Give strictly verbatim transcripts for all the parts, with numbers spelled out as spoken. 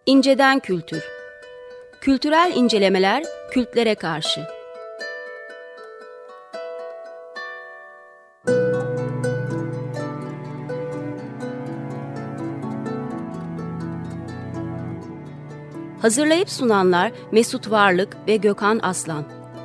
İnceden kültür. Kültürel incelemeler kültlere karşı. Hazırlayıp sunanlar Mesut Varlık ve Gökhan Aslan.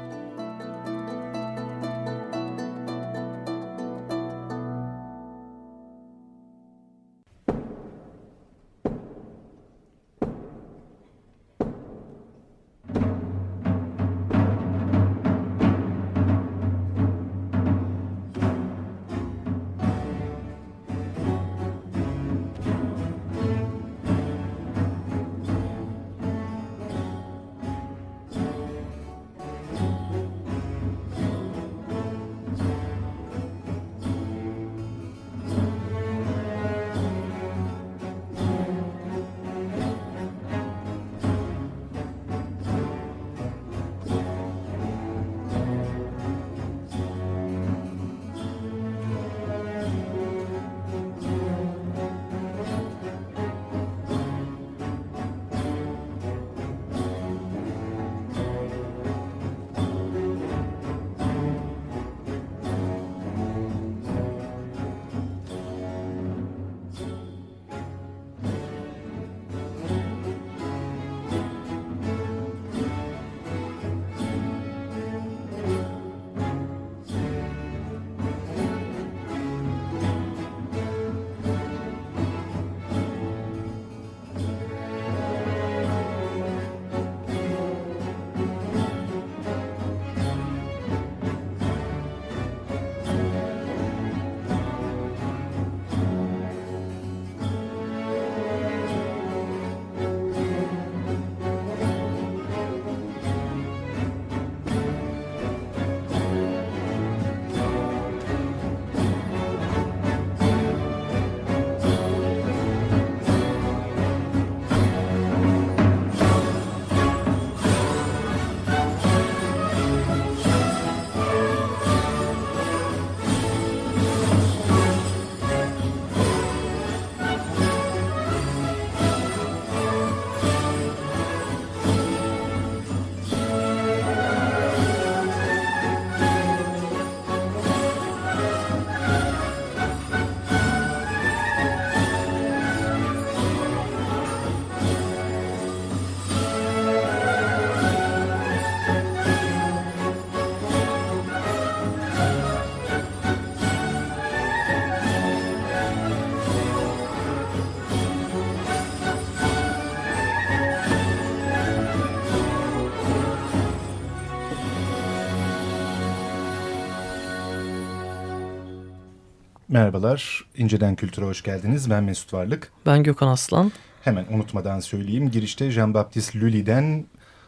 Merhabalar, İnceden Kültür'e hoş geldiniz. Ben Mesut Varlık. Ben Gökhan Aslan. Hemen unutmadan söyleyeyim. Girişte Jean-Baptiste Lully'den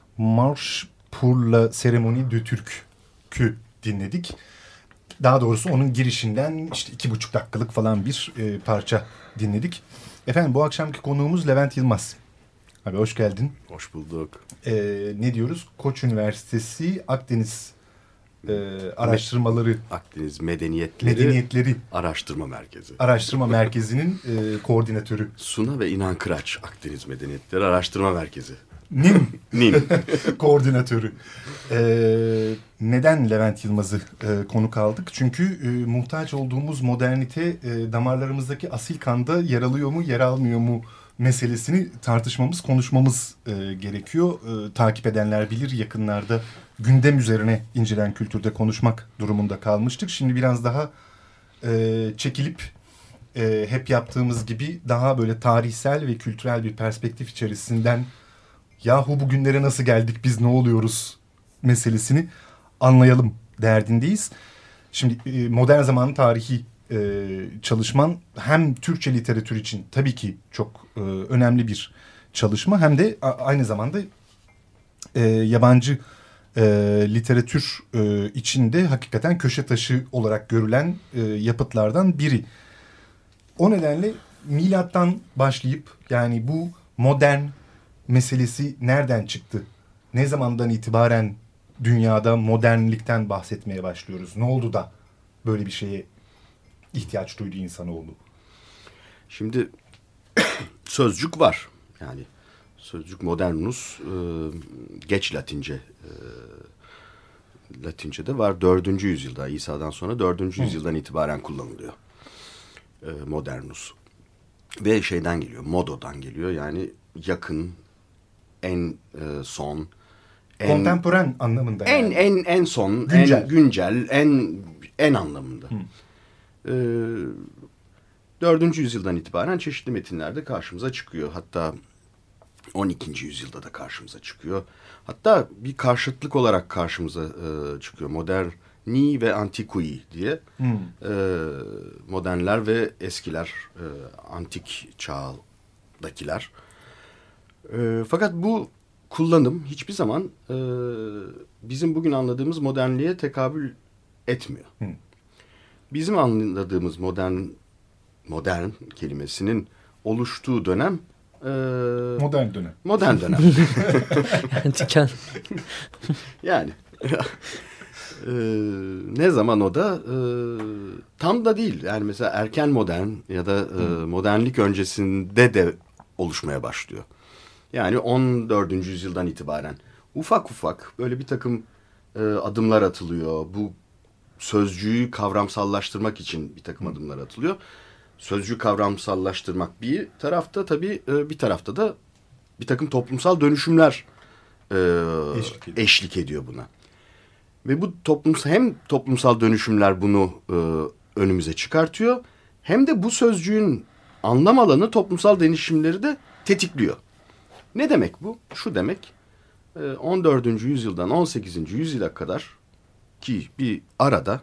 Marche pour la cérémonie du Turc'ü dinledik. Daha doğrusu onun girişinden işte iki buçuk dakikalık falan bir e, parça dinledik. Efendim bu akşamki konuğumuz Levent Yılmaz. Abi hoş geldin. Hoş bulduk. E, ne diyoruz? Koç Üniversitesi Akdeniz e, Araştırmaları Akdeniz Medeniyetleri, Medeniyetleri Araştırma Merkezi. Araştırma Merkezi'nin e, koordinatörü. Suna ve İnan Kıraç Akdeniz Medeniyetleri Araştırma Merkezi. Nin. Nin. Koordinatörü. Ee, neden Levent Yılmaz'ı e, konuk aldık? Çünkü e, muhtaç olduğumuz modernite e, damarlarımızdaki asil kanda yer alıyor mu, yer almıyor mu meselesini tartışmamız, konuşmamız e, gerekiyor. E, takip edenler bilir, yakınlarda gündem üzerine İncelen Kültür'de konuşmak durumunda kalmıştık. Şimdi biraz daha e, çekilip e, hep yaptığımız gibi daha böyle tarihsel ve kültürel bir perspektif içerisinden yahu bugünlere nasıl geldik, biz ne oluyoruz meselesini anlayalım derdindeyiz. Şimdi e, modern zamanın tarihi e, çalışman hem Türkçe literatür için tabii ki çok e, önemli bir çalışma, hem de a, aynı zamanda e, yabancı e, literatür e, içinde hakikaten köşe taşı olarak görülen e, yapıtlardan biri. O nedenle milattan başlayıp, yani bu modern meselesi nereden çıktı? Ne zamandan itibaren dünyada modernlikten bahsetmeye başlıyoruz? Ne oldu da böyle bir şeye ihtiyaç duydu insanoğlu? Şimdi sözcük var. Yani sözcük modernus e, geç Latince e, Latince'de var. Dördüncü yüzyılda, İsa'dan sonra dördüncü yüzyıldan itibaren kullanılıyor. E, modernus. Ve şeyden geliyor, mododan geliyor. Yani yakın, en e, son, en, kontemporan anlamında. En yani. en en son, güncel. en güncel, en en anlamında. E, dördüncü yüzyıldan itibaren çeşitli metinlerde karşımıza çıkıyor. Hatta on ikinci yüzyılda da karşımıza çıkıyor. Hatta bir karşıtlık olarak karşımıza e, çıkıyor. Moderni ve antikui diye. Hmm. E, modernler ve eskiler, e, antik çağdakiler. E, fakat bu kullanım hiçbir zaman e, bizim bugün anladığımız modernliğe tekabül etmiyor. Hmm. Bizim anladığımız modern modern kelimesinin oluştuğu dönem e, modern dönem. Modern dönem. Antiken. Yani e, ne zaman o da e, tam da değil. Yani mesela erken modern ya da e, modernlik öncesinde de oluşmaya başlıyor. Yani on dördüncü yüzyıldan itibaren ufak ufak böyle bir takım e, adımlar atılıyor. Bu sözcüğü kavramsallaştırmak için bir takım adımlar atılıyor. Sözcüğü kavramsallaştırmak bir tarafta, tabii bir tarafta da bir takım toplumsal dönüşümler e, eşlik, ediyor. eşlik ediyor buna. Ve bu toplumsal, hem toplumsal dönüşümler bunu e, önümüze çıkartıyor, hem de bu sözcüğün anlam alanı toplumsal dönüşümleri de tetikliyor. Ne demek bu? Şu demek, e, on dördüncü yüzyıldan on sekizinci yüzyıla kadar ki bir arada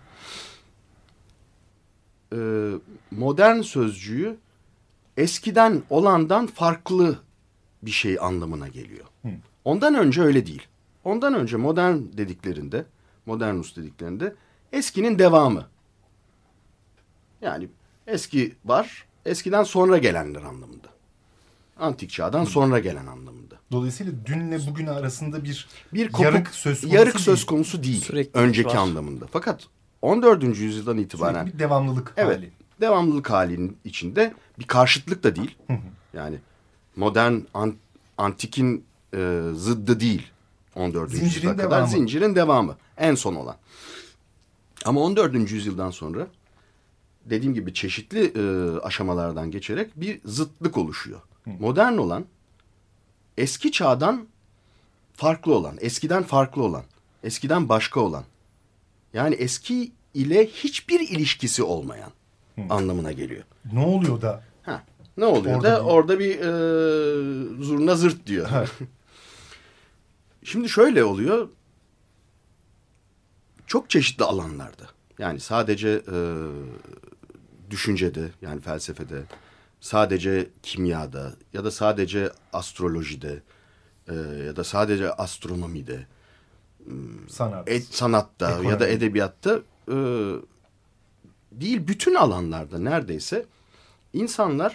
modern sözcüğü eskiden olandan farklı bir şey anlamına geliyor. Hı. Ondan önce öyle değil. Ondan önce modern dediklerinde, modernus dediklerinde eskinin devamı. Yani eski var, eskiden sonra gelenler anlamında. Antik çağdan Hı. sonra gelen anlamında. Dolayısıyla dünle bugün arasında bir, bir kopuk, yarık söz konusu yarık değil. söz konusu değil. Sürekli önceki var. anlamında. Fakat on dördüncü yüzyıldan itibaren sürekli bir devamlılık evet, hali. Devamlılık halinin içinde bir karşıtlık da değil. Hı hı. Yani modern an, antikin e, zıddı değil. on dördüncü yüzyıla kadar devamı. Zincirin devamı. En son olan. Ama on dördüncü yüzyıldan sonra dediğim gibi çeşitli e, aşamalardan geçerek bir zıtlık oluşuyor. Hı. Modern olan, eski çağdan farklı olan, eskiden farklı olan, eskiden başka olan. Yani eski ile hiçbir ilişkisi olmayan Hı. anlamına geliyor. Ne oluyor da? Ha, ne oluyor orada da? Bir... Orada bir e, zurna zırt diyor. Şimdi şöyle oluyor. Çok çeşitli alanlarda. Yani sadece e, düşüncede, yani felsefede, sadece kimyada ya da sadece astrolojide e, ya da sadece astronomide, Sanat. et, sanatta Ekonomi. Ya da edebiyatta e, değil, bütün alanlarda neredeyse insanlar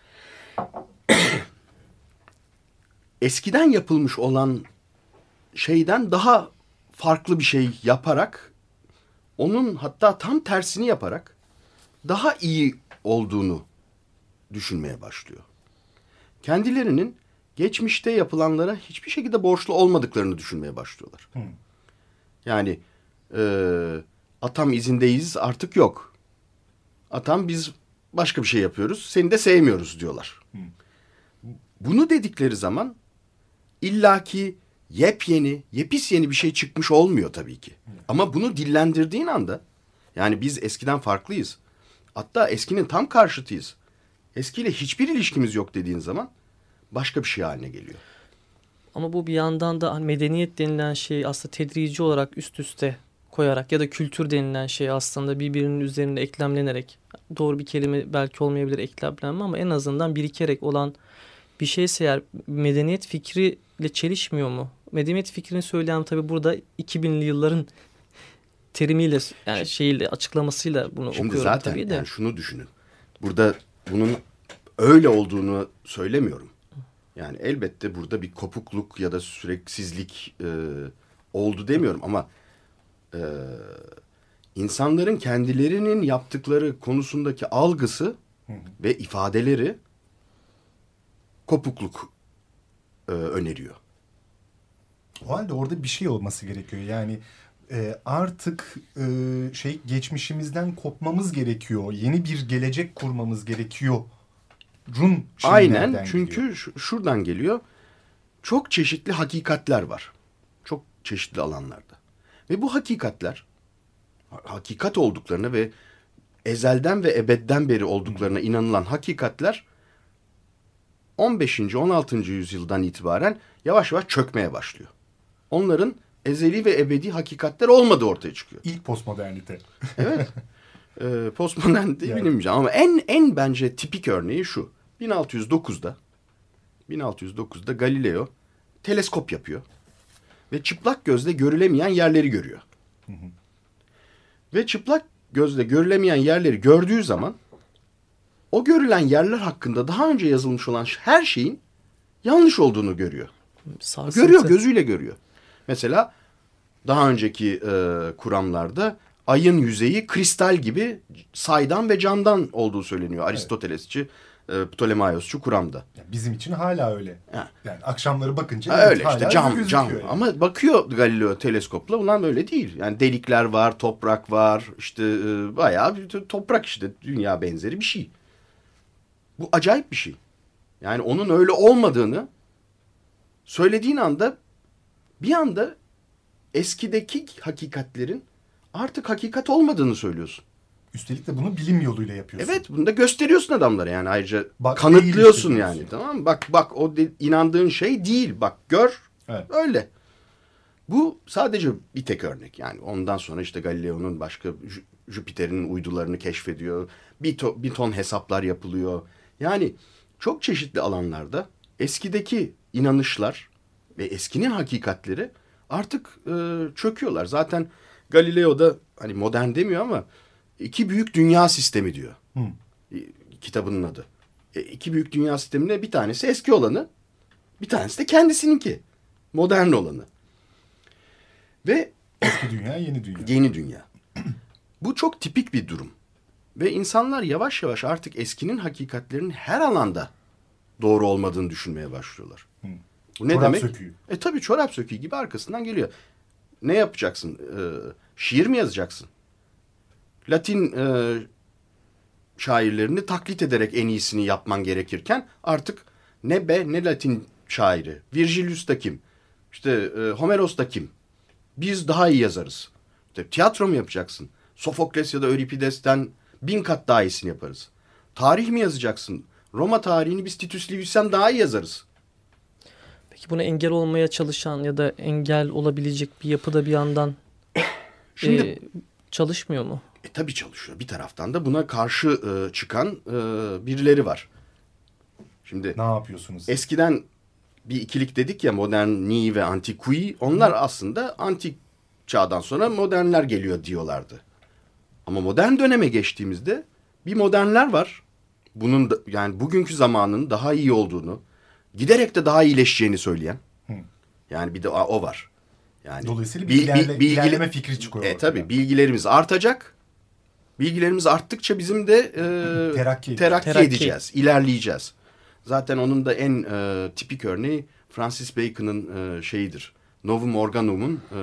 eskiden yapılmış olan şeyden daha farklı bir şey yaparak, onun hatta tam tersini yaparak daha iyi olduğunu düşünmeye başlıyor. Kendilerinin geçmişte yapılanlara hiçbir şekilde borçlu olmadıklarını düşünmeye başlıyorlar. Hmm. Yani e, atam izindeyiz artık yok. Atam biz başka bir şey yapıyoruz, seni de sevmiyoruz diyorlar. Hmm. Bunu dedikleri zaman illaki yepyeni, yepis yeni bir şey çıkmış olmuyor tabii ki. Hmm. Ama bunu dillendirdiğin anda, yani biz eskiden farklıyız. Hatta eskinin tam karşıtıyız. Eskiyle hiçbir ilişkimiz yok dediğin zaman başka bir şey haline geliyor. Ama bu bir yandan da hani medeniyet denilen şeyi aslında tedrici olarak üst üste koyarak ya da kültür denilen şey aslında birbirinin üzerine eklemlenerek, doğru bir kelime belki olmayabilir eklemlenme ama en azından birikerek olan bir şeyse eğer medeniyet fikriyle çelişmiyor mu? Medeniyet fikrini söyleyen tabii burada iki binli yılların terimiyle, yani şeyle, açıklamasıyla bunu Şimdi okuyorum zaten tabii de. Yani şunu düşünün. Burada bunun öyle olduğunu söylemiyorum. Yani elbette burada bir kopukluk ya da süreksizlik e, oldu demiyorum ama e, insanların kendilerinin yaptıkları konusundaki algısı hı hı. ve ifadeleri kopukluk e, öneriyor. O halde orada bir şey olması gerekiyor. Yani e, artık e, şey geçmişimizden kopmamız gerekiyor. Yeni bir gelecek kurmamız gerekiyor. Run Aynen, çünkü şu, şuradan geliyor. Çok çeşitli hakikatler var. Çok çeşitli alanlarda. Ve bu hakikatler hakikat olduklarına ve ezelden ve ebedden beri olduklarına inanılan hakikatler on beşinci on altıncı yüzyıldan itibaren yavaş yavaş çökmeye başlıyor. Onların ezeli ve ebedi hakikatler olmadığı ortaya çıkıyor. İlk postmodernite. Evet. Ee, postmodern değil Yani. bilinmeyeceğim ama en en bence tipik örneği şu. bin altı yüz dokuzda bin altı yüz dokuzda Galileo teleskop yapıyor ve çıplak gözle görülemeyen yerleri görüyor. Hı hı. Ve çıplak gözle görülemeyen yerleri gördüğü zaman o görülen yerler hakkında daha önce yazılmış olan her şeyin yanlış olduğunu görüyor. Sarsıntı. Görüyor, gözüyle görüyor. Mesela daha önceki e, kuramlarda ayın yüzeyi kristal gibi saydan ve camdan olduğu söyleniyor. Aristotelesçi, e, Ptolemaiosçu kuramda. Yani bizim için hala öyle. Ha. Yani akşamları bakınca Ha, evet, öyle hala işte cam gözüküyor cam yani. ama bakıyor Galileo teleskopla, ulan öyle değil. Yani delikler var, toprak var, işte e, bayağı bir toprak, işte dünya benzeri bir şey. Bu acayip bir şey. Yani onun öyle olmadığını söylediğin anda bir anda eskideki hakikatlerin artık hakikat olmadığını söylüyorsun. Üstelik de bunu bilim yoluyla yapıyorsun. Evet, bunu da gösteriyorsun adamlara, yani ayrıca Bak, kanıtlıyorsun değil işte yani, diyorsun. tamam mı? Bak bak o de, inandığın şey değil, bak gör, Evet. öyle. Bu sadece bir tek örnek, yani ondan sonra işte Galileo'nun başka Jü- Jüpiter'in uydularını keşfediyor, bir, to, bir ton hesaplar yapılıyor. Yani çok çeşitli alanlarda eskideki inanışlar ve eskinin hakikatleri artık e, çöküyorlar. Zaten Galileo da hani modern demiyor ama iki büyük dünya sistemi diyor. Hı. E, kitabının adı. E, iki büyük dünya sistemine bir tanesi eski olanı, bir tanesi de kendisininki. Modern olanı. Ve Eski dünya, yeni dünya. yeni dünya. Bu çok tipik bir durum. Ve insanlar yavaş yavaş artık eskinin hakikatlerinin her alanda doğru olmadığını düşünmeye başlıyorlar. Hı. Bu ne Çorap demek? söküğü. E tabii çorap söküğü gibi arkasından geliyor. Ne yapacaksın? Ee, şiir mi yazacaksın? Latin e, şairlerini taklit ederek en iyisini yapman gerekirken artık ne be ne Latin şairi. Virgilius da kim? İşte e, Homeros da kim? Biz daha iyi yazarız. İşte, tiyatro mu yapacaksın? Sofokles ya da Euripides'ten bin kat daha iyisini yaparız. Tarih mi yazacaksın? Roma tarihini biz Titus Livius'ten daha iyi yazarız. Peki buna engel olmaya çalışan ya da engel olabilecek bir yapıda bir yandan Şimdi e, çalışmıyor mu? E tabii çalışıyor. Bir taraftan da buna karşı e, çıkan e, birileri var. Şimdi Ne yapıyorsunuz? eskiden bir ikilik dedik ya, moderni ve antikui. Onlar aslında antik çağdan sonra modernler geliyor diyorlardı. Ama modern döneme geçtiğimizde bir modernler var. Bunun da, yani bugünkü zamanın daha iyi olduğunu, giderek de daha iyileşeceğini söyleyen. Hı. Yani bir de o var. Yani Dolayısıyla bir bil- ilerle- bil- bilgi- ilerleme fikri çıkıyor E ortaya. tabii bilgilerimiz artacak. Bilgilerimiz arttıkça bizim de e, Terakki terakki, Terakki. edeceğiz, ilerleyeceğiz. Zaten onun da en e, tipik örneği Francis Bacon'ın e, şeyidir. Novum Organum'un e,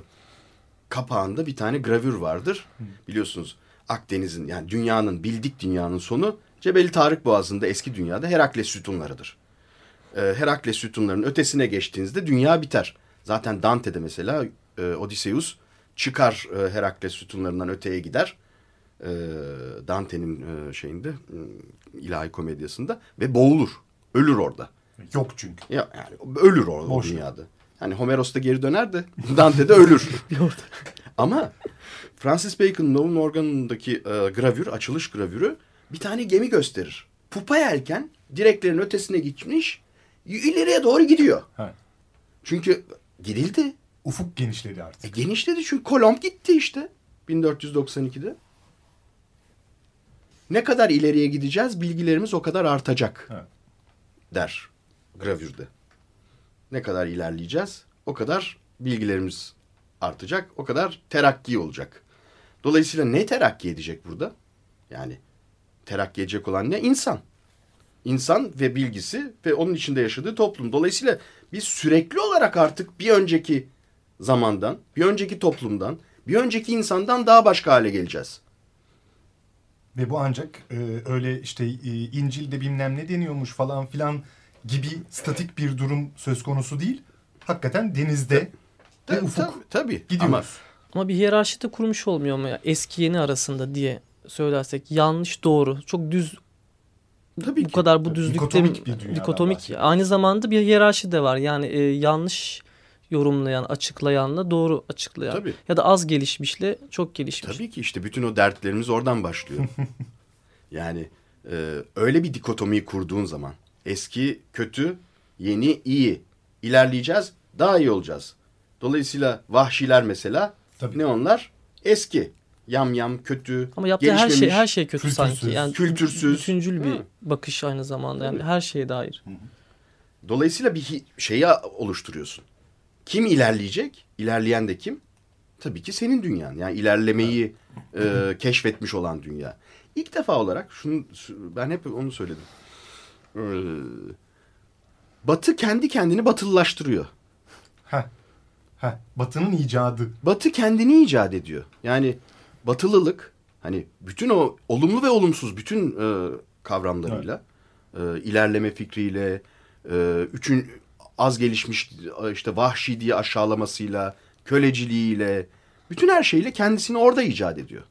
kapağında bir tane gravür vardır. Hı. Biliyorsunuz Akdeniz'in, yani dünyanın, bildik dünyanın sonu Cebeli Tarık Boğazı'nda eski dünyada Herakles sütunlarıdır. E, Herakles sütunlarının ötesine geçtiğinizde dünya biter. Zaten Dante'de mesela e, Odysseus çıkar e, Herakles sütunlarından öteye gider. E, Dante'nin e, şeyinde e, ilahi komedyasında ve boğulur. Ölür orada. Yok çünkü. Ya, yani ölür orada, o Boş dünyada. Hani Homeros da geri döner de Dante de ölür. Ama Francis Bacon'ın Novum Organum'daki e, gravür, açılış gravürü bir tane gemi gösterir. Pupa yelken direklerin ötesine gitmiş, ileriye doğru gidiyor. Ha. Çünkü gidildi. Ufuk genişledi E, artık. genişledi çünkü Kolomb gitti işte bin dört yüz doksan ikide. Ne kadar ileriye gideceğiz, bilgilerimiz o kadar artacak Ha. der gravürde. Ne kadar ilerleyeceğiz, o kadar bilgilerimiz artacak, o kadar terakki olacak. Dolayısıyla ne terakki edecek burada? Yani terakki edecek olan ne? İnsan. İnsan ve bilgisi ve onun içinde yaşadığı toplum. Dolayısıyla biz sürekli olarak artık bir önceki zamandan, bir önceki toplumdan, bir önceki insandan daha başka hale geleceğiz. Ve bu ancak e, öyle işte e, İncil'de bilmem ne deniyormuş falan filan gibi statik bir durum söz konusu değil. Hakikaten denizde ve Tabii, ufuk tabii, tabii. gidiyoruz. Ama Ama bir hiyerarşi de kurmuş olmuyor mu ya? Eski yeni arasında diye söylersek yanlış doğru. Çok düz tabii bu ki. kadar bu düzlükte Dikotomik bir dünyadan dikotomik. bahsediyoruz. Aynı zamanda bir hiyerarşi de var. Yani e, yanlış yorumlayan, açıklayanla doğru açıklayan. Tabii. Ya da az gelişmişle çok gelişmiş. Tabii ki işte bütün o dertlerimiz oradan başlıyor. Yani e, öyle bir dikotomiyi kurduğun zaman eski kötü, yeni iyi. İlerleyeceğiz, daha iyi olacağız. Dolayısıyla vahşiler mesela Tabii. ne onlar? Eski. Yam yam kötü, Ama yaptığı her şey gelişmemiş. her şey kötü kültürsüz, sanki. Yani kültürsüz. bütüncül bir Hı. bakış aynı zamanda. Yani her şeye dair. Dolayısıyla bir hi- şeyi oluşturuyorsun. Kim ilerleyecek? İlerleyen de kim? Tabii ki senin dünyan. Yani ilerlemeyi e, keşfetmiş olan dünya. İlk defa olarak şunu ben hep onu söyledim. Ee, Batı kendi kendini batılılaştırıyor. Heh. Heh. Batı'nın icadı. Batı kendini icat ediyor. Yani batılılık hani bütün o olumlu ve olumsuz bütün e, kavramlarıyla, e, ilerleme fikriyle, e, üçün az gelişmiş işte vahşi diye aşağılamasıyla, köleciliğiyle, bütün her şeyle kendisini orada icat ediyor.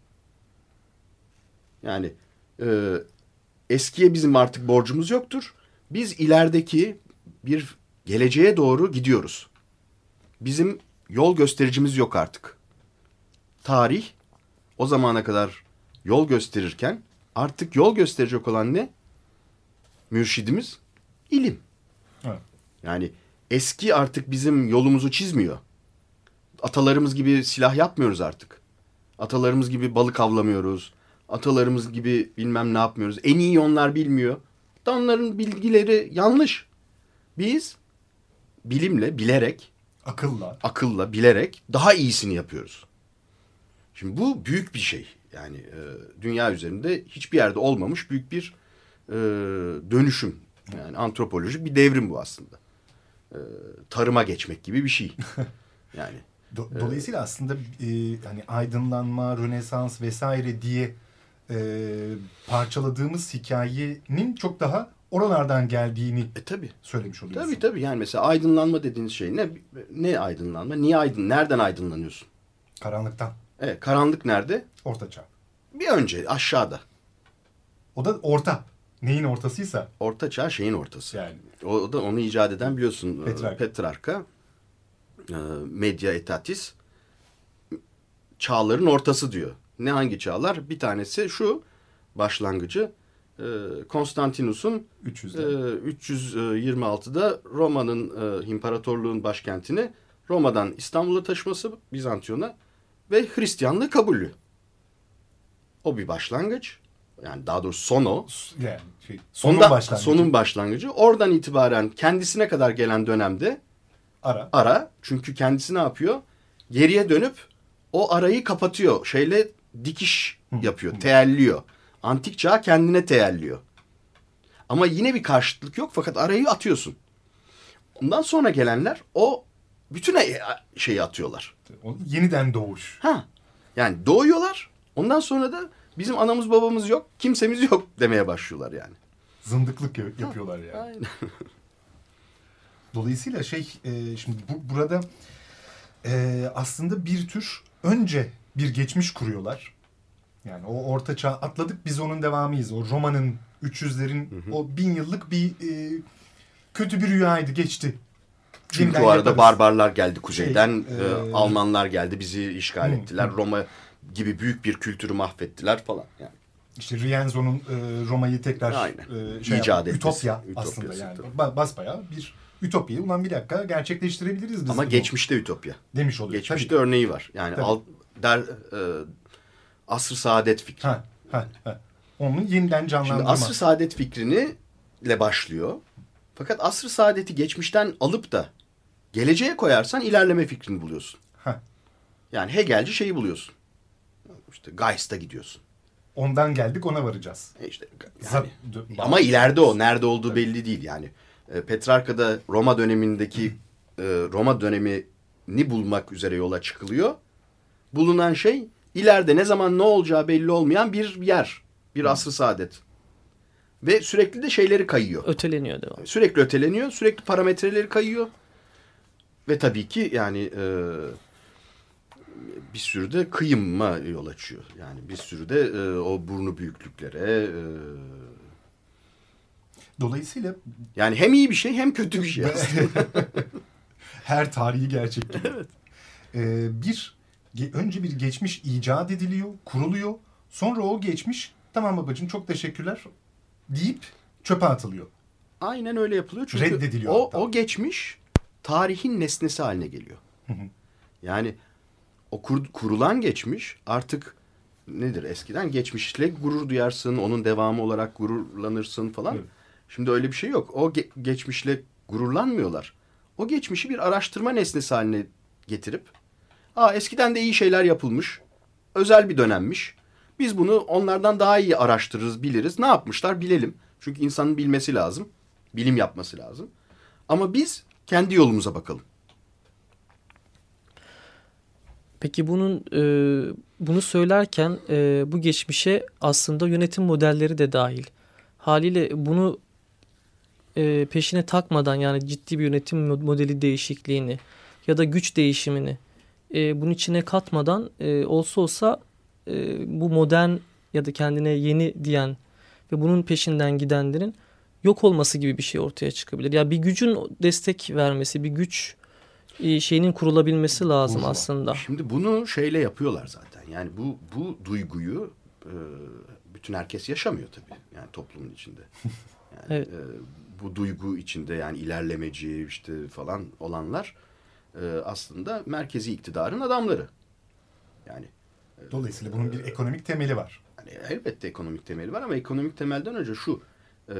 Yani e, eskiye bizim artık borcumuz yoktur. Biz ilerideki bir geleceğe doğru gidiyoruz. Bizim yol göstericimiz yok artık. Tarih o zamana kadar yol gösterirken artık yol gösterecek olan ne? Mürşidimiz ilim. Evet. Yani eski artık bizim yolumuzu çizmiyor. Atalarımız gibi silah yapmıyoruz artık. Atalarımız gibi balık avlamıyoruz. Atalarımız gibi bilmem ne yapmıyoruz. En iyi onlar bilmiyor. Da onların bilgileri yanlış. Biz bilimle, bilerek, Akılla. akılla, bilerek daha iyisini yapıyoruz. Şimdi bu büyük bir şey. Yani e, dünya üzerinde hiçbir yerde olmamış büyük bir e, dönüşüm. Yani antropolojik bir devrim bu aslında. E, tarıma geçmek gibi bir şey. Yani Do- Dolayısıyla aslında e, hani aydınlanma, Rönesans vesaire diye e, parçaladığımız hikayenin çok daha oralardan geldiğini e tabii. söylemiş oluyorsun. Tabii tabii. Yani mesela aydınlanma dediğiniz şey ne? Ne aydınlanma? Niye aydın? Nereden aydınlanıyorsun? Karanlıktan. Evet, karanlık nerede? Ortaçağ. Bir önce aşağıda. O da orta. Neyin ortasıysa. Orta çağ şeyin ortası. Yani. O, o da onu icat eden biliyorsun Petrarca. Petrarca, e, Media Aetatis, çağların ortası diyor. Ne hangi çağlar? Bir tanesi şu başlangıcı e, Konstantinus'un üç yüzde. e, üç yüz yirmi altıda Roma'nın e, imparatorluğun başkentini Roma'dan İstanbul'a taşıması Bizantiyon'a ve Hristiyanlığı kabulü. O bir başlangıç. Yani daha doğrusu son o. Yani şey, sonun Sonda, başlangıcı. sonun başlangıcı. Oradan itibaren kendisine kadar gelen dönemde Ara. ara. Çünkü kendisi ne yapıyor? Geriye dönüp o arayı kapatıyor. Şeyle dikiş yapıyor. Teelliyor. Antik çağ kendine teelliyor. Ama yine bir karşıtlık yok fakat arayı atıyorsun. Ondan sonra gelenler o bütün şeyi atıyorlar. O yeniden doğuş. Ha. Yani doğuyorlar. Ondan sonra da bizim anamız babamız yok, kimsemiz yok demeye başlıyorlar yani. Zındıklık ya- yapıyorlar yani. Aynen. Dolayısıyla şey e, şimdi bu, burada e, aslında bir tür önce bir geçmiş kuruyorlar. Yani o orta çağ atladık, biz onun devamıyız. O Roma'nın üç yüzlerin hı hı. o bin yıllık bir e, kötü bir rüyaydı, geçti. Çünkü Yeniden o arada yaparız. barbarlar geldi kuzeyden, Şey, e, e, Almanlar geldi, bizi işgal hı, ettiler. hı. Roma gibi büyük bir kültürü mahvettiler falan. Yani. İşte Rienzo'nun e, Roma'yı tekrar Aynen. e, şey İcat yaptı, etmesi. ütopya Ütopyası, aslında yani. tabii. Ba- basbayağı bir ütopyayı ulan bir dakika gerçekleştirebiliriz biz. Ama bunu geçmişte ütopya. demiş oluyor. Geçmişte Tabii. örneği var. Yani al, der, e, asr-ı saadet fikri. Ha, ha, ha. Onun yeniden canlandırma. Şimdi asr-ı saadet fikrini ile başlıyor. Fakat asr-ı saadeti geçmişten alıp da geleceğe koyarsan ilerleme fikrini buluyorsun. Ha. Yani Hegelci şeyi buluyorsun. İşte Geist'a gidiyorsun. ondan geldik ona varacağız. E işte, yani, Zat, ama ileride o nerede olduğu belli değil yani. E, Petrarka'da Roma dönemindeki e, Roma dönemini bulmak üzere yola çıkılıyor. Bulunan şey ileride ne zaman ne olacağı belli olmayan bir yer. Bir asr-ı saadet. Ve sürekli de şeyleri kayıyor. Öteleniyor devam. Sürekli öteleniyor. Sürekli parametreleri kayıyor. Ve tabii ki yani e, bir sürü de kıyıma yol açıyor. Yani bir sürü de e, o burnu büyüklüklere. E, Dolayısıyla yani hem iyi bir şey hem kötü bir şey aslında. her tarihi gerçek gibi. Evet. Ee, bir önce bir geçmiş icat ediliyor, kuruluyor. Sonra o geçmiş tamam babacığım çok teşekkürler deyip çöpe atılıyor. Aynen öyle yapılıyor. Çünkü reddediliyor o, hatta. o geçmiş tarihin nesnesi haline geliyor. Hı hı. Yani o kur, kurulan geçmiş artık nedir? Eskiden geçmişle gurur duyarsın, onun devamı olarak gururlanırsın falan. Evet. Şimdi öyle bir şey yok. O ge- geçmişle gururlanmıyorlar. O geçmişi bir araştırma nesnesi haline getirip, aa eskiden de iyi şeyler yapılmış, özel bir dönemmiş. Biz bunu onlardan daha iyi araştırırız, biliriz. Ne yapmışlar bilelim. Çünkü insanın bilmesi lazım. Bilim yapması lazım. Ama biz kendi yolumuza bakalım. Peki bunun e, bunu söylerken e, bu geçmişe aslında yönetim modelleri de dahil. Haliyle bunu e, peşine takmadan yani ciddi bir yönetim modeli değişikliğini ya da güç değişimini e, bunun içine katmadan e, olsa olsa e, bu modern ya da kendine yeni diyen ve bunun peşinden gidenlerin yok olması gibi bir şey ortaya çıkabilir. Ya bir gücün destek vermesi, bir güç şeyinin kurulabilmesi lazım Burjuva. Aslında. Şimdi bunu şeyle yapıyorlar zaten. Yani bu bu duyguyu e, bütün herkes yaşamıyor tabii. Yani toplumun içinde. Yani evet. e, bu duygu içinde yani ilerlemeci işte falan olanlar e, aslında merkezi iktidarın adamları. Yani e, dolayısıyla bunun bir ekonomik temeli var. Yani elbette ekonomik temeli var ama ekonomik temelden önce şu e,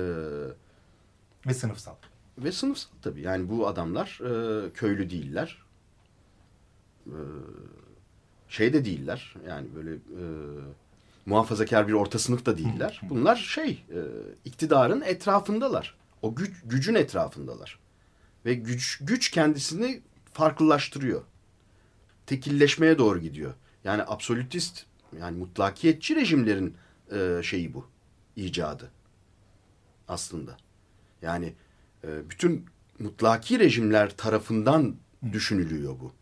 ve sınıfsal. Ve sınıfsal tabii. Yani bu adamlar e, köylü değiller. E, şey de değiller. Yani böyle e, muhafazakar bir orta sınıf da değiller. Bunlar şey e, iktidarın etrafındalar. O güç, gücün etrafındalar. Ve güç, güç kendisini farklılaştırıyor. Tekilleşmeye doğru gidiyor. Yani absolutist yani mutlakiyetçi rejimlerin e, şeyi bu. İcadı. Aslında. Yani bütün mutlaki rejimler tarafından düşünülüyor bu.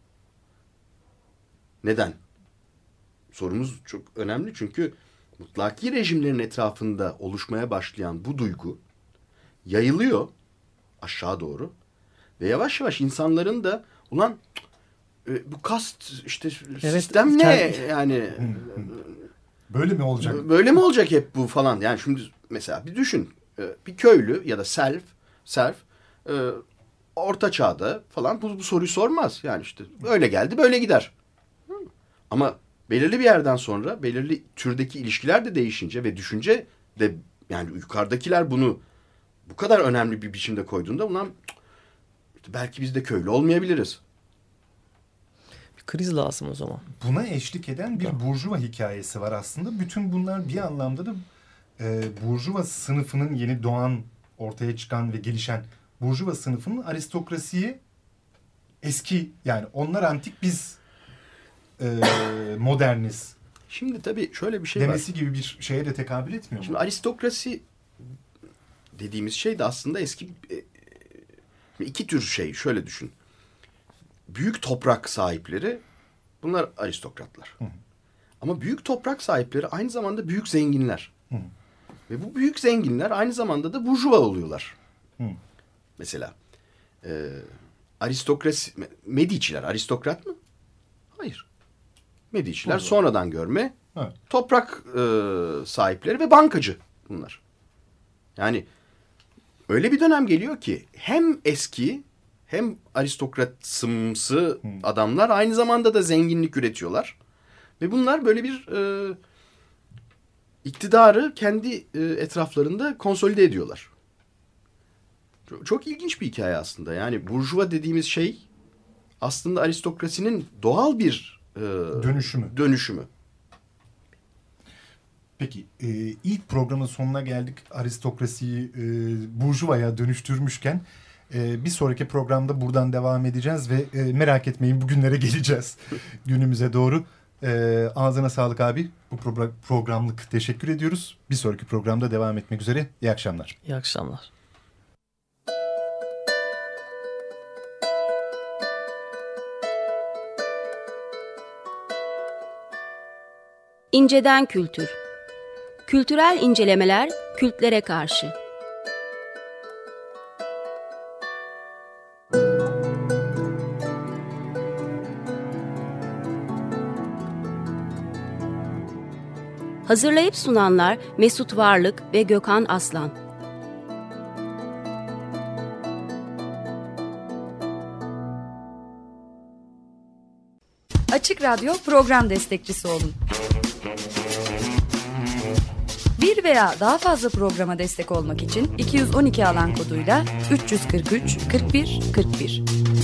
Neden? Sorumuz çok önemli çünkü mutlaki rejimlerin etrafında oluşmaya başlayan bu duygu yayılıyor aşağı doğru ve yavaş yavaş insanların da ulan bu kast işte evet, sistem ne kendi... yani böyle mi olacak? Böyle mi olacak hep bu falan? Yani şimdi mesela bir düşün bir köylü ya da self Serf e, orta çağda falan bu, bu soruyu sormaz. Yani işte öyle geldi böyle gider. Ama belirli bir yerden sonra belirli türdeki ilişkiler de değişince ve düşünce de yani yukarıdakiler bunu bu kadar önemli bir biçimde koyduğunda ulan işte belki biz de köylü olmayabiliriz. Bir kriz lazım o zaman. Buna eşlik eden bir Burjuva hikayesi var aslında. Bütün bunlar bir anlamda da e, Burjuva sınıfının yeni doğan ortaya çıkan ve gelişen Burjuva sınıfının aristokrasiyi eski yani onlar antik biz e, moderniz. Şimdi tabii şöyle bir şey demesi var. gibi bir şeye de tekabül etmiyor mu? Şimdi aristokrasi dediğimiz şey de aslında eski e, iki tür şey şöyle düşün. Büyük toprak sahipleri bunlar aristokratlar. Hı hı. Ama büyük toprak sahipleri aynı zamanda büyük zenginler. Hı hı. Ve bu büyük zenginler aynı zamanda da burjuva oluyorlar. Hı. Mesela e, aristokrasi, Medici'ler aristokrat mı? Hayır. Medici'ler burjuva. Sonradan görme, evet. Toprak e, sahipleri ve bankacı bunlar. Yani öyle bir dönem geliyor ki hem eski hem aristokratsımsı Hı. adamlar aynı zamanda da zenginlik üretiyorlar. Ve bunlar böyle bir... E, İktidarı kendi e, etraflarında konsolide ediyorlar. Çok, çok ilginç bir hikaye aslında. Yani burjuva dediğimiz şey aslında aristokrasinin doğal bir e, dönüşümü. dönüşümü. Peki e, ilk programın sonuna geldik. Aristokrasiyi e, burjuvaya dönüştürmüşken e, bir sonraki programda buradan devam edeceğiz ve e, merak etmeyin bugünlere geleceğiz günümüze doğru. E, ağzına sağlık abi. Bu pro- programlık teşekkür ediyoruz. Bir sonraki programda devam etmek üzere. İyi akşamlar. İyi akşamlar. İnceden kültür. Kültürel incelemeler kültlere karşı. Hazırlayıp sunanlar Mesut Varlık ve Gökhan Aslan. Açık Radyo program destekçisi olun. Bir veya daha fazla programa destek olmak için iki yüz on iki alan koduyla üç yüz kırk üç kırk bir kırk bir